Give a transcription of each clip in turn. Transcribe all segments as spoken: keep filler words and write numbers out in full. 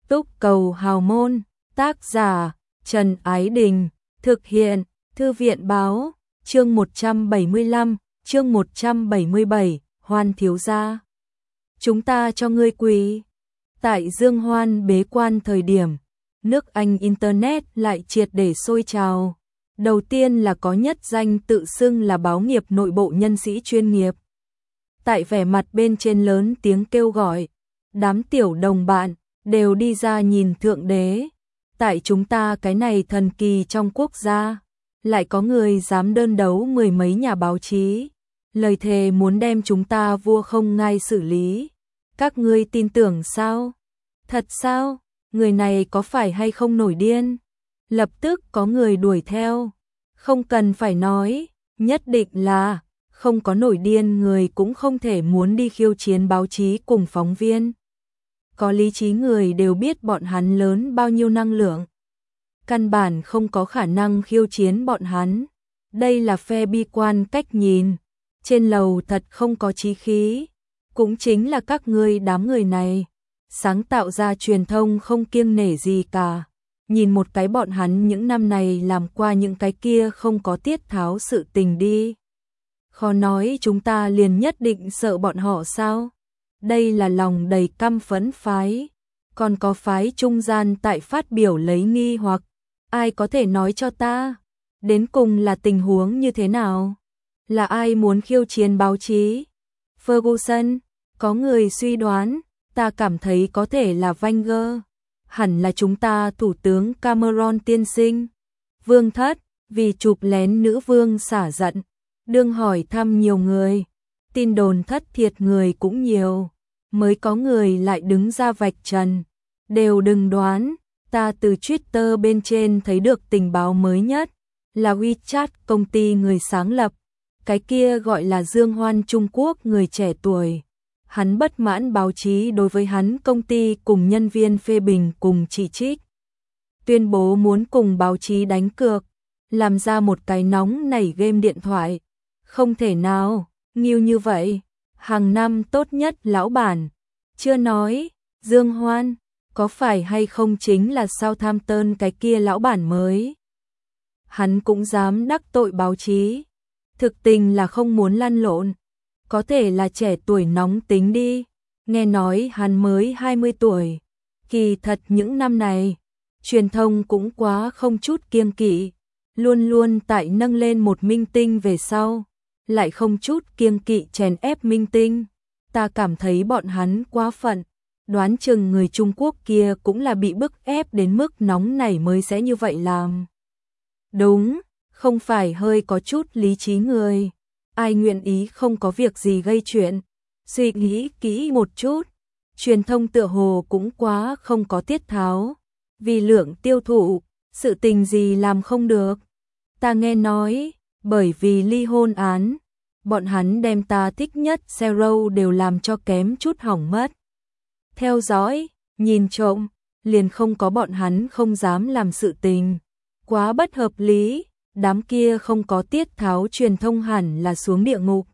Túc Cầu Hào Môn, tác giả Trần Ái Đình, thực hiện Thư viện Báo, chương một trăm bảy mươi lăm, chương một trăm bảy mươi bảy, Hoan thiếu gia. Chúng ta cho ngươi quỳ. Tại Dương Hoan bế quan thời điểm, nước Anh Internet lại triệt để sôi trào. Đầu tiên là có nhất danh tự xưng là báo nghiệp nội bộ nhân sĩ chuyên nghiệp. Tại vẻ mặt bên trên lớn tiếng kêu gọi, đám tiểu đồng bạn đều đi ra nhìn Thượng Đế. Tại chúng ta cái này thần kỳ trong quốc gia, lại có người dám đơn đấu mười mấy nhà báo chí, lời thề muốn đem chúng ta vua không ngai xử lý. Các ngươi tin tưởng sao? Thật sao? Người này có phải hay không nổi điên? Lập tức có người đuổi theo. Không cần phải nói, nhất định là không có nổi điên người cũng không thể muốn đi khiêu chiến báo chí cùng phóng viên. Có lý trí người đều biết bọn hắn lớn bao nhiêu năng lượng. Căn bản không có khả năng khiêu chiến bọn hắn. Đây là phe bi quan cách nhìn. Trên lầu thật không có chí khí. Cũng chính là các ngươi đám người này. Sáng tạo ra truyền thông không kiêng nể gì cả. Nhìn một cái bọn hắn những năm này làm qua những cái kia không có tiết tháo sự tình đi. Khó nói chúng ta liền nhất định sợ bọn họ sao? Đây là lòng đầy căm phẫn phái. Còn có phái trung gian tại phát biểu lấy nghi hoặc. Ai có thể nói cho ta? Đến cùng là tình huống như thế nào? Là ai muốn khiêu chiến báo chí? Ferguson, có người suy đoán, ta cảm thấy có thể là Wenger. Hẳn là chúng ta thủ tướng Cameron tiên sinh. Vương thất, vì chụp lén nữ vương xả giận. Đương hỏi thăm nhiều người. Tin đồn thất thiệt người cũng nhiều. Mới có người lại đứng ra vạch trần. Đều đừng đoán, ta từ Twitter bên trên thấy được tình báo mới nhất. Là WeChat công ty người sáng lập. Cái kia gọi là Dương Hoan Trung Quốc người trẻ tuổi. Hắn bất mãn báo chí đối với hắn công ty cùng nhân viên phê bình cùng chỉ trích. Tuyên bố muốn cùng báo chí đánh cược. Làm ra một cái nóng nảy game điện thoại. Không thể nào, nghiêu như vậy. Hàng năm tốt nhất lão bản. Chưa nói, Dương Hoan, có phải hay không chính là Southampton cái kia lão bản mới. Hắn cũng dám đắc tội báo chí. Thực tình là không muốn lăn lộn. Có thể là trẻ tuổi nóng tính đi. Nghe nói hắn mới hai mươi tuổi. Kỳ thật những năm này, truyền thông cũng quá không chút kiêng kỵ. Luôn luôn tại nâng lên một minh tinh về sau. Lại không chút kiêng kỵ chèn ép minh tinh. Ta cảm thấy bọn hắn quá phận. Đoán chừng người Trung Quốc kia cũng là bị bức ép đến mức nóng nảy mới sẽ như vậy làm. Đúng, không phải hơi có chút lý trí người. Ai nguyện ý không có việc gì gây chuyện. Suy nghĩ kỹ một chút. Truyền thông tựa hồ cũng quá không có tiết tháo. Vì lượng tiêu thụ, sự tình gì làm không được. Ta nghe nói, bởi vì ly hôn án, bọn hắn đem ta thích nhất Zero đều làm cho kém chút hỏng mất. Theo dõi, nhìn trộm, liền không có bọn hắn không dám làm sự tình. Quá bất hợp lý, đám kia không có tiết tháo truyền thông hẳn là xuống địa ngục.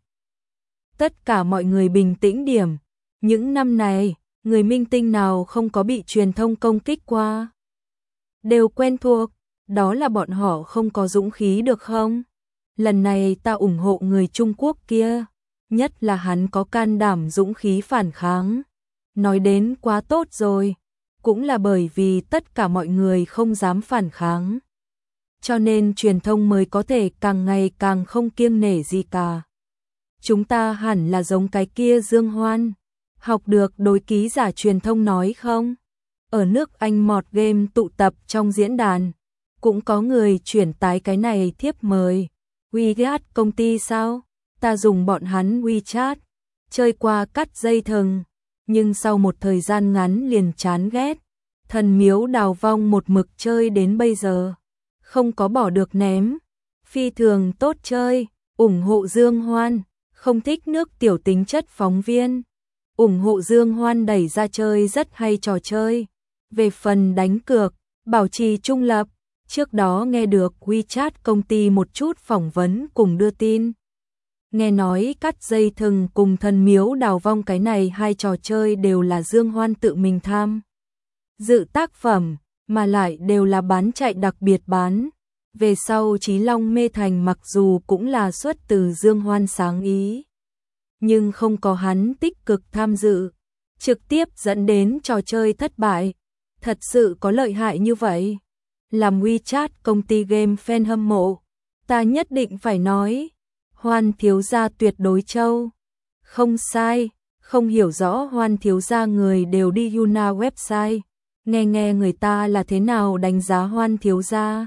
Tất cả mọi người bình tĩnh điểm. Những năm này, người minh tinh nào không có bị truyền thông công kích qua? Đều quen thuộc, đó là bọn họ không có dũng khí được không? Lần này ta ủng hộ người Trung Quốc kia, nhất là hắn có can đảm dũng khí phản kháng. Nói đến quá tốt rồi, cũng là bởi vì tất cả mọi người không dám phản kháng. Cho nên truyền thông mới có thể càng ngày càng không kiêng nể gì cả. Chúng ta hẳn là giống cái kia Dương Hoan. Học được đối ký giả truyền thông nói không? Ở nước Anh Mọt Game tụ tập trong diễn đàn, cũng có người chuyển tái cái này thiếp mời. WeChat công ty sao? Ta dùng bọn hắn WeChat, chơi qua cắt dây thừng, nhưng sau một thời gian ngắn liền chán ghét. Thần miếu đào vong một mực chơi đến bây giờ. Không có bỏ được ném. Phi thường tốt chơi, ủng hộ Dương Hoan, không thích nước tiểu tính chất phóng viên. Ủng hộ Dương Hoan đẩy ra chơi rất hay trò chơi. Về phần đánh cược, bảo trì trung lập, trước đó nghe được WeChat công ty một chút phỏng vấn cùng đưa tin. Nghe nói cắt dây thừng cùng thần miếu đào vong cái này hai trò chơi đều là Dương Hoan tự mình tham. dự tác phẩm, mà lại đều là bán chạy đặc biệt bán. Về sau Chí Long Mê Thành mặc dù cũng là xuất từ Dương Hoan sáng ý, nhưng không có hắn tích cực tham dự, trực tiếp dẫn đến trò chơi thất bại. Thật sự có lợi hại như vậy? Làm WeChat công ty game fan hâm mộ, ta nhất định phải nói, Hoan thiếu gia tuyệt đối châu. Không sai, không hiểu rõ Hoan thiếu gia người đều đi Yuna website, nghe nghe người ta là thế nào đánh giá Hoan thiếu gia.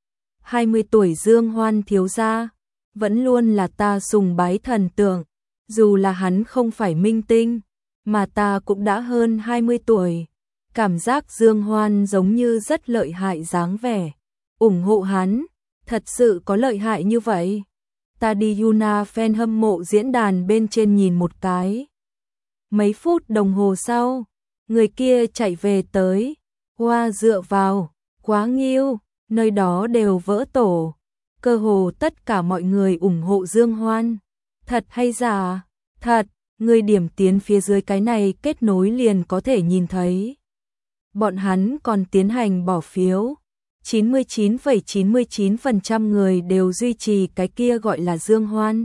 hai mươi tuổi Dương Hoan thiếu gia, vẫn luôn là ta sùng bái thần tượng, dù là hắn không phải minh tinh, mà ta cũng đã hơn hai mươi tuổi. Cảm giác Dương Hoan giống như rất lợi hại dáng vẻ, ủng hộ hắn, thật sự có lợi hại như vậy. Ta đi Yuna fan hâm mộ diễn đàn bên trên nhìn một cái. Mấy phút đồng hồ sau, người kia chạy về tới, hoa dựa vào, quá nghiêu, nơi đó đều vỡ tổ. Cơ hồ tất cả mọi người ủng hộ Dương Hoan. Thật hay giả? Thật, người điểm tiến phía dưới cái này kết nối liền có thể nhìn thấy. Bọn hắn còn tiến hành bỏ phiếu. chín mươi chín phẩy chín mươi chín phần trăm người đều duy trì cái kia gọi là Dương Hoan.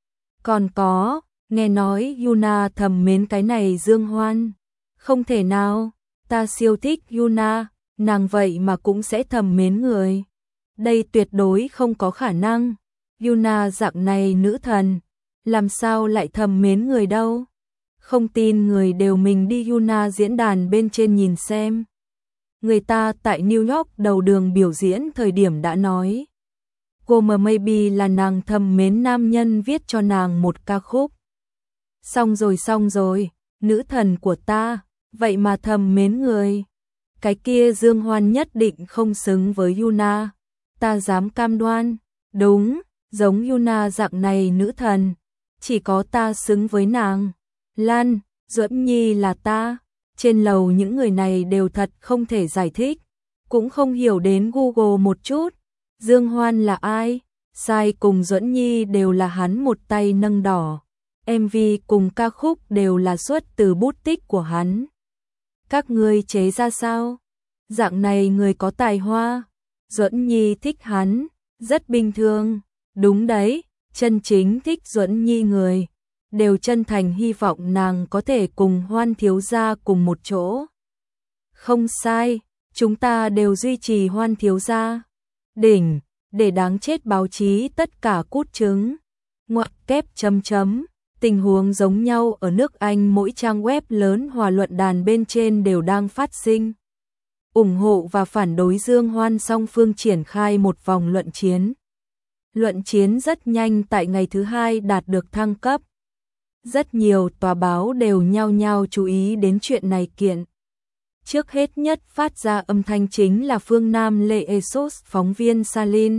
Còn có, nghe nói Yuna thầm mến cái này Dương Hoan. Không thể nào, ta siêu thích Yuna, nàng vậy mà cũng sẽ thầm mến người. Đây tuyệt đối không có khả năng. Yuna dạng này nữ thần, làm sao lại thầm mến người đâu? Không tin người đều mình đi Yuna diễn đàn bên trên nhìn xem. Người ta tại New York đầu đường biểu diễn thời điểm đã nói, Gomer Maybe là nàng thầm mến nam nhân viết cho nàng một ca khúc. Xong rồi xong rồi, nữ thần của ta, vậy mà thầm mến người. Cái kia Dương Hoan nhất định không xứng với Yuna, ta dám cam đoan. Đúng, giống Yuna dạng này nữ thần, chỉ có ta xứng với nàng. Lan, Duẫn Nhi là ta. Trên lầu những người này đều thật không thể giải thích, cũng không hiểu đến Google một chút. Dương Hoan là ai? Sai cùng Duẫn Nhi đều là hắn một tay nâng đỏ. em vê cùng ca khúc đều là xuất từ bút tích của hắn. Các ngươi chế ra sao? Dạng này người có tài hoa. Duẫn Nhi thích hắn, rất bình thường. Đúng đấy, chân chính thích Duẫn Nhi người đều chân thành hy vọng nàng có thể cùng Hoan thiếu gia cùng một chỗ. Không sai, chúng ta đều duy trì Hoan thiếu gia. Đỉnh, để đáng chết báo chí tất cả cút trứng. Ngoặc kép chấm chấm, tình huống giống nhau ở nước Anh mỗi trang web lớn hòa luận đàn bên trên đều đang phát sinh. Ủng hộ và phản đối Dương Hoan song phương triển khai một vòng luận chiến. Luận chiến rất nhanh tại ngày thứ hai đạt được thăng cấp. Rất nhiều tòa báo đều nhao nhao chú ý đến chuyện này kiện. Trước hết nhất phát ra âm thanh chính là phương Nam Lê Esos phóng viên Salin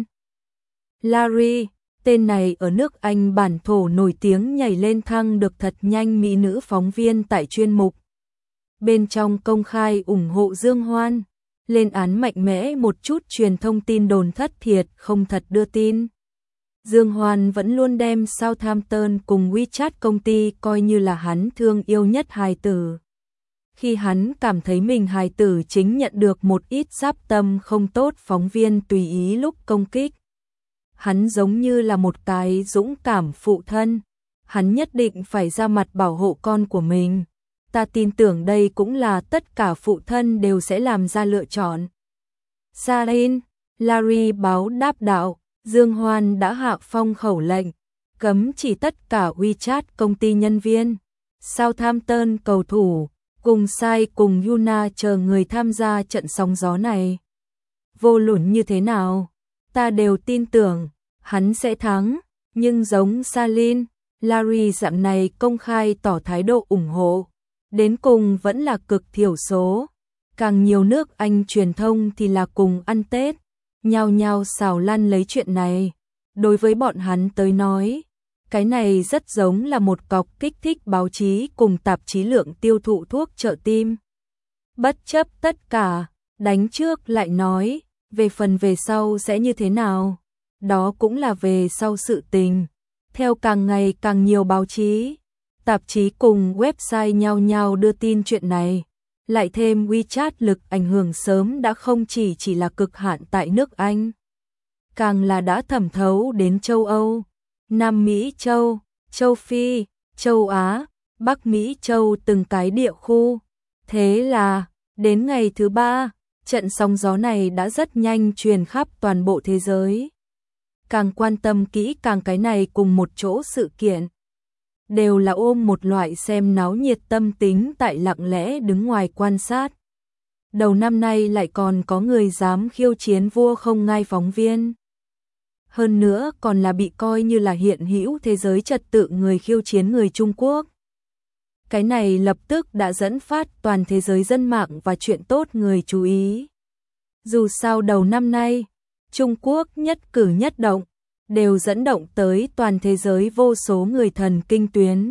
Larry, tên này ở nước Anh bản thổ nổi tiếng nhảy lên thăng được thật nhanh mỹ nữ phóng viên tại chuyên mục. Bên trong công khai ủng hộ Dương Hoan, lên án mạnh mẽ một chút truyền thông tin đồn thất thiệt không thật đưa tin. Dương Hoan vẫn luôn đem Southampton cùng WeChat công ty coi như là hắn thương yêu nhất hài tử. Khi hắn cảm thấy mình hài tử chính nhận được một ít giáp tâm không tốt phóng viên tùy ý lúc công kích. Hắn giống như là một cái dũng cảm phụ thân. Hắn nhất định phải ra mặt bảo hộ con của mình. Ta tin tưởng đây cũng là tất cả phụ thân đều sẽ làm ra lựa chọn. Sarin, Larry báo đáp đạo. Dương Hoan đã hạ phong khẩu lệnh, cấm chỉ tất cả WeChat công ty nhân viên, Southampton cầu thủ, cùng Sai cùng Yuna chờ người tham gia trận sóng gió này. Vô luận như thế nào, ta đều tin tưởng, hắn sẽ thắng, nhưng giống Salin, Larry dạng này công khai tỏ thái độ ủng hộ, đến cùng vẫn là cực thiểu số. Càng nhiều nước Anh truyền thông thì là cùng ăn Tết. Nhao nhao xào lăn lấy chuyện này. Đối với bọn hắn tới nói, cái này rất giống là một cọc kích thích báo chí cùng tạp chí lượng tiêu thụ thuốc trợ tim. Bất chấp tất cả, đánh trước lại nói, về phần về sau sẽ như thế nào, đó cũng là về sau sự tình. Theo càng ngày càng nhiều báo chí, tạp chí cùng website nhao nhao đưa tin chuyện này, Lại thêm WeChat lực ảnh hưởng sớm đã không chỉ chỉ là cực hạn tại nước Anh, càng là đã thẩm thấu đến châu Âu, Nam Mỹ châu, châu Phi, châu Á, Bắc Mỹ châu từng cái địa khu. Thế là, đến ngày thứ ba, trận sóng gió này đã rất nhanh truyền khắp toàn bộ thế giới. Càng quan tâm kỹ càng cái này cùng một chỗ sự kiện, đều là ôm một loại xem náo nhiệt tâm tính tại lặng lẽ đứng ngoài quan sát. Đầu năm nay lại còn có người dám khiêu chiến vua không ngai phóng viên. Hơn nữa còn là bị coi như là hiện hữu thế giới trật tự người khiêu chiến người Trung Quốc. Cái này lập tức đã dẫn phát toàn thế giới dân mạng và chuyện tốt người chú ý. Dù sao đầu năm nay, Trung Quốc nhất cử nhất động, đều dẫn động tới toàn thế giới vô số người thần kinh tuyến.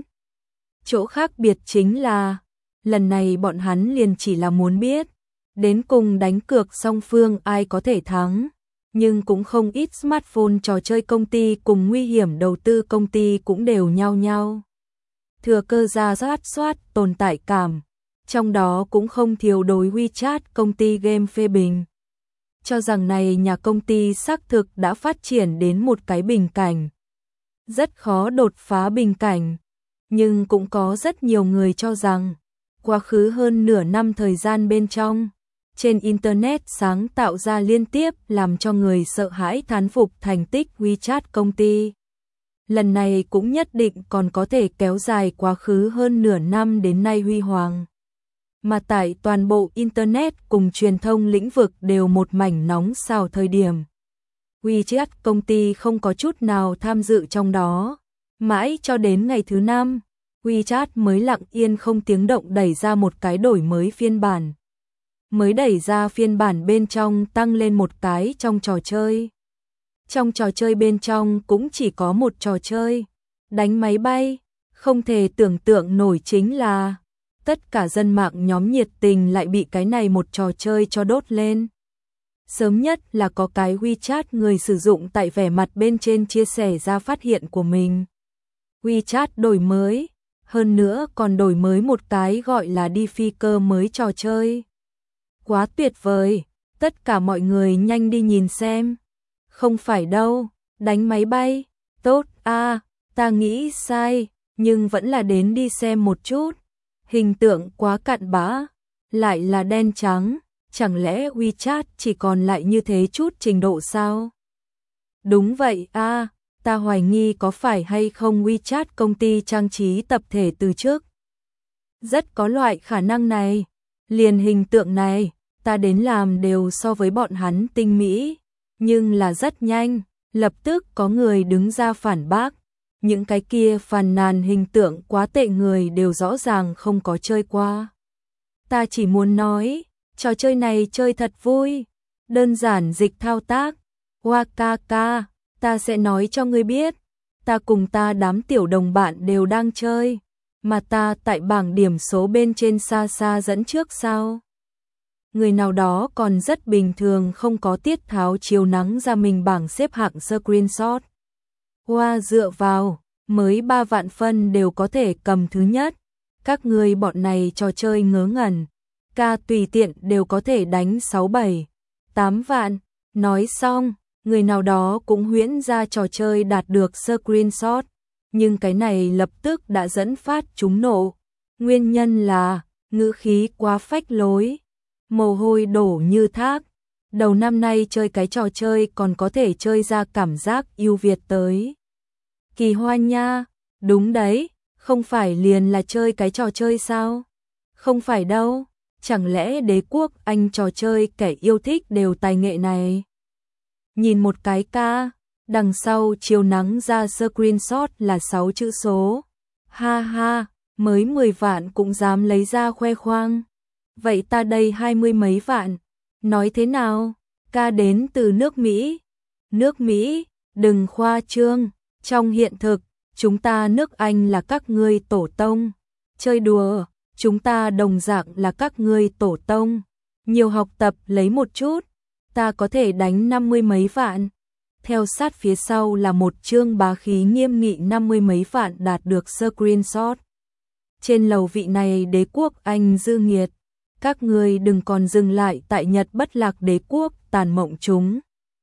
Chỗ khác biệt chính là, lần này bọn hắn liền chỉ là muốn biết, đến cùng đánh cược song phương ai có thể thắng. Nhưng cũng không ít smartphone trò chơi công ty cùng nguy hiểm đầu tư công ty cũng đều nhau nhau. Thừa cơ ra soát soát tồn tại cảm, trong đó cũng không thiếu đối WeChat công ty game phê bình. Cho rằng này nhà công ty xác thực đã phát triển đến một cái bình cảnh. Rất khó đột phá bình cảnh, nhưng cũng có rất nhiều người cho rằng, quá khứ hơn nửa năm thời gian bên trong, trên Internet sáng tạo ra liên tiếp làm cho người sợ hãi thán phục thành tích WeChat công ty. Lần này cũng nhất định còn có thể kéo dài quá khứ hơn nửa năm đến nay huy hoàng. Mà tại toàn bộ Internet cùng truyền thông lĩnh vực đều một mảnh nóng xào thời điểm. WeChat công ty không có chút nào tham dự trong đó. Mãi cho đến ngày thứ năm, WeChat mới lặng yên không tiếng động đẩy ra một cái đổi mới phiên bản. Mới đẩy ra phiên bản bên trong tăng lên một cái trong trò chơi. Trong trò chơi bên trong cũng chỉ có một trò chơi, đánh máy bay. Không thể tưởng tượng nổi chính là tất cả dân mạng nhóm nhiệt tình lại bị cái này một trò chơi cho đốt lên. Sớm nhất là có cái WeChat người sử dụng tại vẻ mặt bên trên chia sẻ ra phát hiện của mình. WeChat đổi mới, hơn nữa còn đổi mới một cái gọi là đi phi cơ mới trò chơi. Quá tuyệt vời, tất cả mọi người nhanh đi nhìn xem. Không phải đâu, đánh máy bay, tốt a, à, ta nghĩ sai, nhưng vẫn là đến đi xem một chút. Hình tượng quá cặn bã, lại là đen trắng, chẳng lẽ WeChat chỉ còn lại như thế chút trình độ sao? Đúng vậy a, à, ta hoài nghi có phải hay không WeChat công ty trang trí tập thể từ trước. Rất có loại khả năng này, liền hình tượng này, ta đến làm đều so với bọn hắn tinh mỹ, nhưng là rất nhanh, lập tức có người đứng ra phản bác. Những cái kia phàn nàn hình tượng quá tệ người đều rõ ràng không có chơi qua. Ta chỉ muốn nói, trò chơi này chơi thật vui, đơn giản dịch thao tác. Wakaka, ta sẽ nói cho ngươi biết, ta cùng ta đám tiểu đồng bạn đều đang chơi, mà ta tại bảng điểm số bên trên xa xa dẫn trước sao. Người nào đó còn rất bình thường không có tiết tháo chiếu nắng ra mình bảng xếp hạng screenshot. Hoa dựa vào, mới ba vạn phân đều có thể cầm thứ nhất. Các người bọn này trò chơi ngớ ngẩn. Ca tùy tiện đều có thể đánh sáu bảy, tám vạn. Nói xong, người nào đó cũng huyễn ra trò chơi đạt được screenshot. Nhưng cái này lập tức đã dẫn phát chúng nộ. Nguyên nhân là, ngữ khí quá phách lối. Mồ hôi đổ như thác. Đầu năm nay chơi cái trò chơi còn có thể chơi ra cảm giác yêu Việt tới. Kỳ hoa nha, đúng đấy, không phải liền là chơi cái trò chơi sao? Không phải đâu, chẳng lẽ đế quốc Anh trò chơi kẻ yêu thích đều tài nghệ này? Nhìn một cái ca, đằng sau chiều nắng ra screenshot là sáu chữ số. Ha ha, mới mười vạn cũng dám lấy ra khoe khoang. Vậy ta đây hai mươi mấy vạn, nói thế nào? Ca đến từ nước Mỹ. Nước Mỹ, đừng khoa trương. Trong hiện thực, chúng ta nước Anh là các ngươi tổ tông. Chơi đùa, chúng ta đồng dạng là các ngươi tổ tông. Nhiều học tập lấy một chút, ta có thể đánh năm mươi mấy vạn. Theo sát phía sau là một chương bá khí nghiêm nghị năm mươi mấy vạn đạt được screenshot. Trên lầu vị này đế quốc Anh dư nghiệt, Các người đừng còn dừng lại tại Nhật Bất Lạc Đế quốc tàn mộng chúng.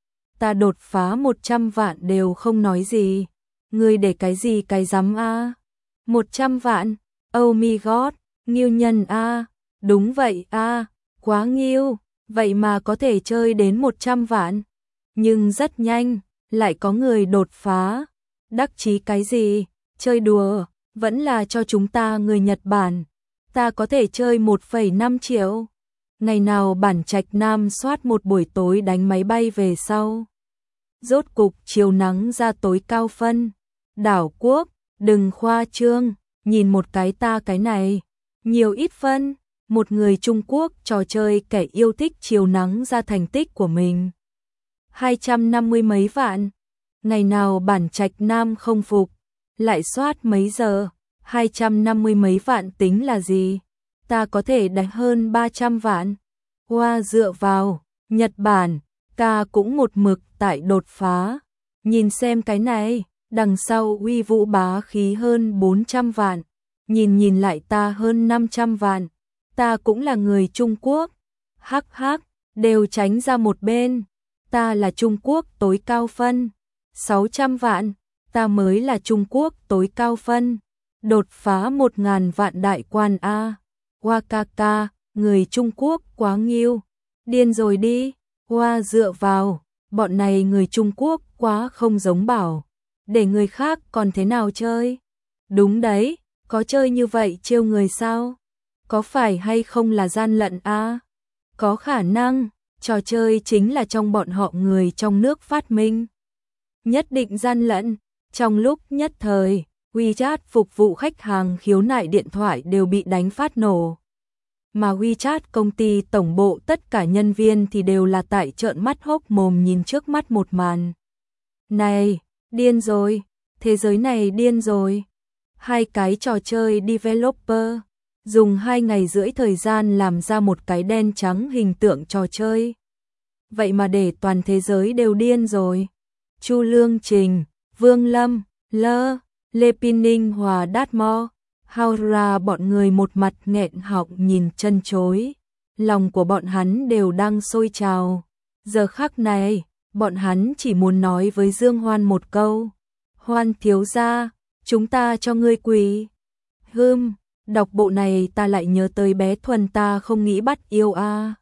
Ta đột phá một trăm vạn đều không nói gì. Ngươi để cái gì cái rắm a? một trăm vạn? Oh my god, nghiêu nhân a. Đúng vậy a, quá nghiêu, vậy mà có thể chơi đến một trăm vạn. Nhưng rất nhanh, lại có người đột phá. Đắc chí cái gì? Chơi đùa, vẫn là cho chúng ta người Nhật Bản. Ta có thể chơi một phẩy năm triệu. Ngày nào bản Trạch Nam soát một buổi tối đánh máy bay về sau. Rốt cục chiều nắng ra tối cao phân. Đảo quốc, đừng khoa trương, nhìn một cái ta cái này. Nhiều ít phân, một người Trung Quốc trò chơi kẻ yêu thích chiều nắng ra thành tích của mình. hai trăm năm mươi mấy vạn. Ngày nào bản Trạch Nam không phục, lại soát mấy giờ. hai trăm năm mươi mấy vạn tính là gì? Ta có thể đánh hơn ba trăm vạn. Hoa dựa vào, Nhật Bản, ca cũng một mực tại đột phá. Nhìn xem cái này, đằng sau uy vũ bá khí hơn bốn trăm vạn. Nhìn nhìn lại ta hơn năm trăm vạn. Ta cũng là người Trung Quốc. Hắc hắc, đều tránh ra một bên. Ta là Trung Quốc tối cao phân. sáu trăm vạn, ta mới là Trung Quốc tối cao phân. Đột phá một ngàn vạn đại quan A. Wakaka, người Trung Quốc quá nghiêu. Điên rồi đi. Hoa dựa vào, bọn này người Trung Quốc quá không giống bảo. Để người khác còn thế nào chơi? Đúng đấy, có chơi như vậy trêu người sao? Có phải hay không là gian lận a? Có khả năng, trò chơi chính là trong bọn họ người trong nước phát minh. Nhất định gian lận, trong lúc nhất thời, WeChat phục vụ khách hàng khiếu nại điện thoại đều bị đánh phát nổ. Mà WeChat công ty tổng bộ tất cả nhân viên thì đều là tại trợn mắt hốc mồm nhìn trước mắt một màn. Này, điên rồi, thế giới này điên rồi. Hai cái trò chơi developer, dùng hai ngày rưỡi thời gian làm ra một cái đen trắng hình tượng trò chơi. Vậy mà để toàn thế giới đều điên rồi. Chu Lương Trình, Vương Lâm, Lơ, Lê Pin Ninh Hòa Đát Mo, Haura bọn người một mặt nghẹn họng nhìn chân chối. Lòng của bọn hắn đều đang sôi trào. Giờ khắc này, bọn hắn chỉ muốn nói với Dương Hoan một câu. Hoan thiếu gia, chúng ta cho ngươi quỳ. Hừm, đọc bộ này ta lại nhớ tới bé Thuần ta không nghĩ bắt yêu a.